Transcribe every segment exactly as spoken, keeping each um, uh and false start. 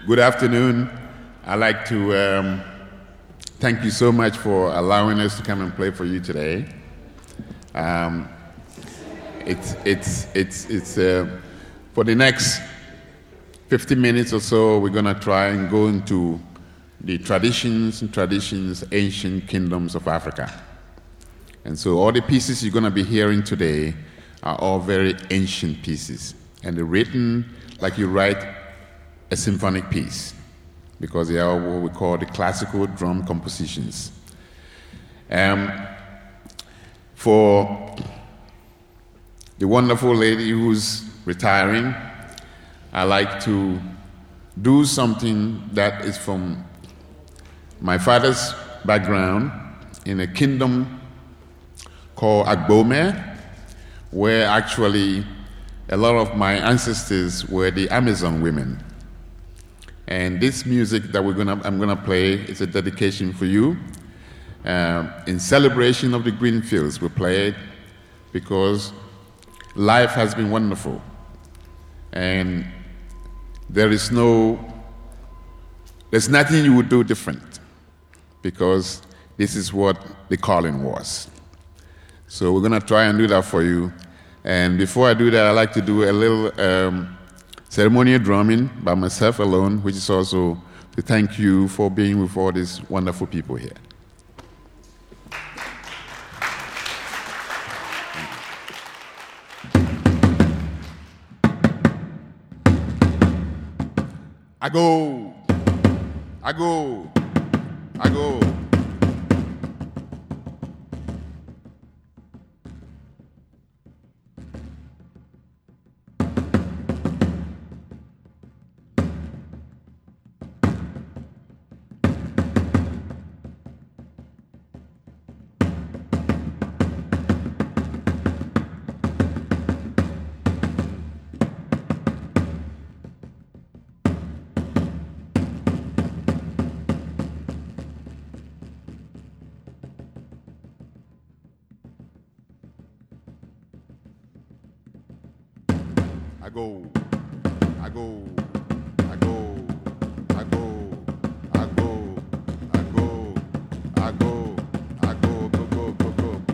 Good afternoon. I'd like to um, thank you so much for allowing us to come and play for you today. Um, it's it's it's it's uh, for the next fifty minutes or so. We're gonna try and go into the traditions and traditions, ancient kingdoms of Africa. And so all the pieces you're gonna be hearing today are all very ancient pieces, and they're written like you write a symphonic piece, because they are what we call the classical drum compositions. Um, for the wonderful lady who's retiring, I like to do something that is from my father's background in a kingdom called Agbome, where actually a lot of my ancestors were the Amazon women. And this music that we're gonna, I'm gonna play is a dedication for you. Uh, in celebration of the green fields, we play it because life has been wonderful. And there is no, there's nothing you would do different, because this is what the calling was. So we're gonna try and do that for you. And before I do that, I'd like to do a little um, ceremonial drumming by myself alone, which is also to thank you for being with all these wonderful people here. I go, I go, I go. I go, I go, I go, I go, I go, I go, I go, I go, go, go, go, go.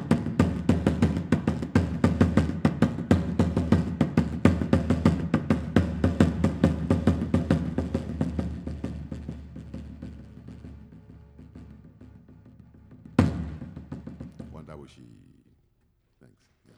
Wandabushi. Thanks. Yeah.